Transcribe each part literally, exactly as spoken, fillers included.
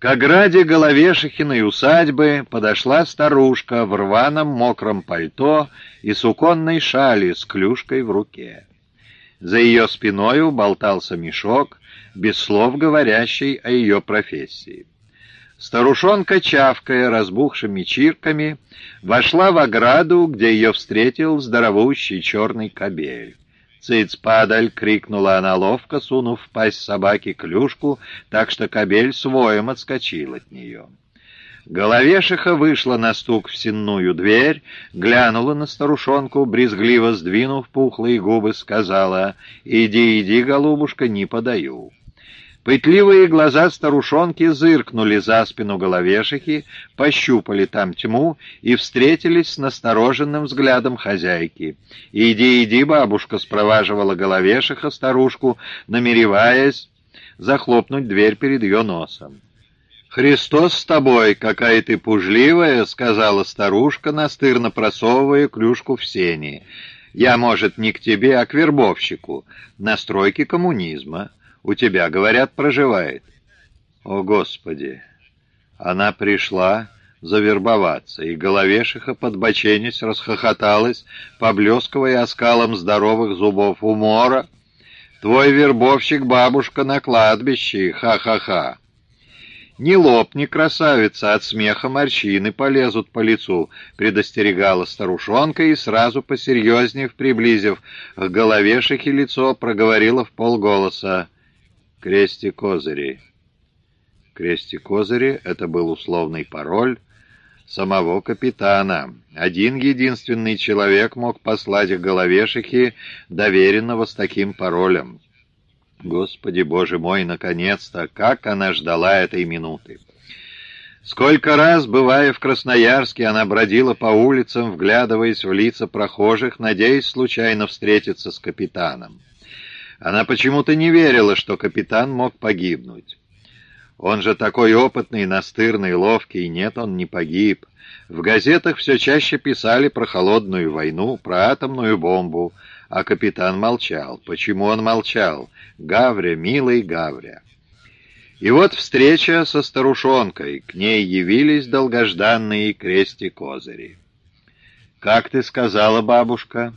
ограде Головешихиной усадьбы подошла старушка в рваном мокром пальто и суконной шали с клюшкой в руке. За ее спиною болтался мешок, без слов говорящий о ее профессии. Старушонка, чавкая разбухшими чирками, вошла в ограду, где ее встретил здоровущий черный кобель. «Цыц, падаль!» — крикнула она ловко, сунув в пасть собаки клюшку, так что кобель с воем отскочил от нее. Головешиха вышла на стук в сенную дверь, глянула на старушонку, брезгливо сдвинув пухлые губы, сказала: «Иди, иди, голубушка, не подаю». Пытливые глаза старушонки зыркнули за спину Головешихи, пощупали там тьму и встретились с настороженным взглядом хозяйки. «Иди, иди, бабушка», — спроваживала Головешиха старушку, намереваясь захлопнуть дверь перед ее носом. «Христос с тобой, какая ты пужливая», — сказала старушка, настырно просовывая клюшку в сени. «Я, может, не к тебе, а к вербовщику, на стройке коммунизма. У тебя, говорят, проживает». О, Господи! Она пришла завербоваться, и Головешиха, подбоченясь, расхохоталась, поблескивая оскалом здоровых зубов умора. «Твой вербовщик, бабушка, на кладбище! Ха-ха-ха!» «Не лопни, красавица, от смеха морщины полезут по лицу», — предостерегала старушонка и, сразу посерьезнее приблизив к Головешихе лицо, проговорила в полголоса: «Крести-козыри». Крести-козыри — это был условный пароль самого капитана. Один единственный человек мог послать к Головешихе доверенного с таким паролем. Господи Боже мой, наконец-то, как она ждала этой минуты! Сколько раз, бывая в Красноярске, она бродила по улицам, вглядываясь в лица прохожих, надеясь случайно встретиться с капитаном. Она почему-то не верила, что капитан мог погибнуть. Он же такой опытный, настырный, ловкий. Нет, он не погиб. В газетах все чаще писали про холодную войну, про атомную бомбу, а капитан молчал. Почему он молчал? Гавря, милый Гавря. И вот встреча со старушонкой. К ней явились долгожданные крести-козыри. «Как ты сказала, бабушка?»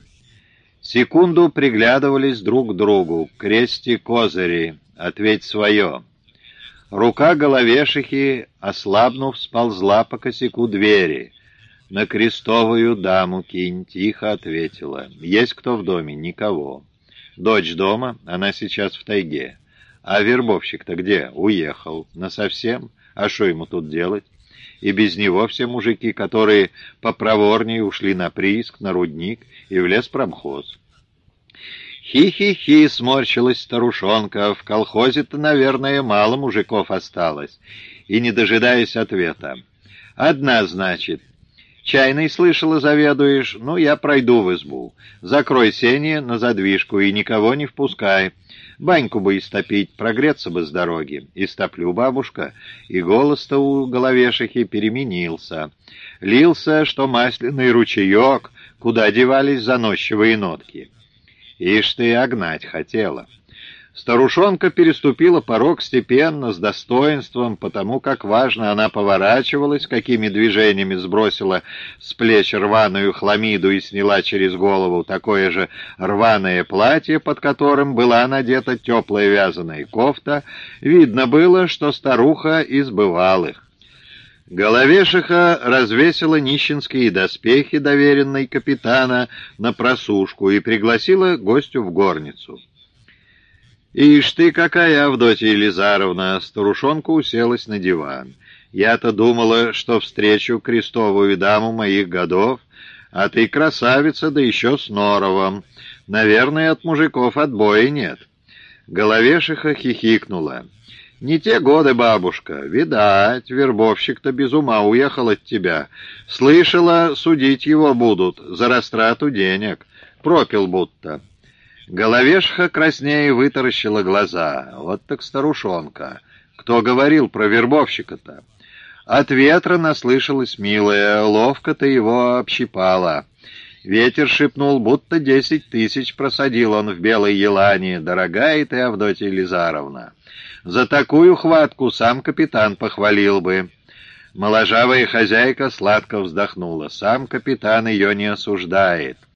Секунду приглядывались друг к другу. «Крести-козыри, ответь свое». Рука Головешихи, ослабнув, сползла по косяку двери. «На крестовую даму кинь», — тихо ответила. «Есть кто в доме?» «Никого». «Дочь дома? Она сейчас в тайге». «А вербовщик-то где?» «Уехал». «Насовсем? А что ему тут делать?» И без него все мужики, которые попроворнее, ушли на прииск, на рудник и в леспромхоз. «Хи-хи-хи», — сморщилась старушонка, — «в колхозе-то, наверное, мало мужиков осталось». И, не дожидаясь ответа: «Одна, значит. Чайной, слышала, заведуешь? Ну, я пройду в избу. Закрой сени на задвижку и никого не впускай. Баньку бы истопить, прогреться бы с дороги». «Истоплю, бабушка». И голос-то у Головешихи переменился. Лился, что масляный ручеек, куда девались заносчивые нотки. Ишь ты, огнать хотела. Старушонка переступила порог степенно, с достоинством, потому как важно она поворачивалась, какими движениями сбросила с плеч рваную хламиду и сняла через голову такое же рваное платье, под которым была надета теплая вязаная кофта. Видно было, что старуха из бывалых. Головешиха развесила нищенские доспехи, доверенной капитана, на просушку и пригласила гостю в горницу. «Ишь ты, какая, Авдотья Елизаровна!» Старушонка уселась на диван. «Я-то думала, что встречу крестовую даму моих годов, а ты красавица, да еще с норовом. Наверное, от мужиков отбоя нет». Головешиха хихикнула. «Не те годы, бабушка. Видать, вербовщик-то без ума уехал от тебя. Слышала, судить его будут за растрату денег. Пропил будто». Головешиха краснее вытаращила глаза. Вот так старушонка. Кто говорил про вербовщика-то? От ветра наслышалась, милая, ловко ты его общипала. Ветер шепнул, будто десять тысяч просадил он в Белой Елане, дорогая ты, Авдотья Елизаровна. За такую хватку сам капитан похвалил бы. Моложавая хозяйка сладко вздохнула. Сам капитан ее не осуждает.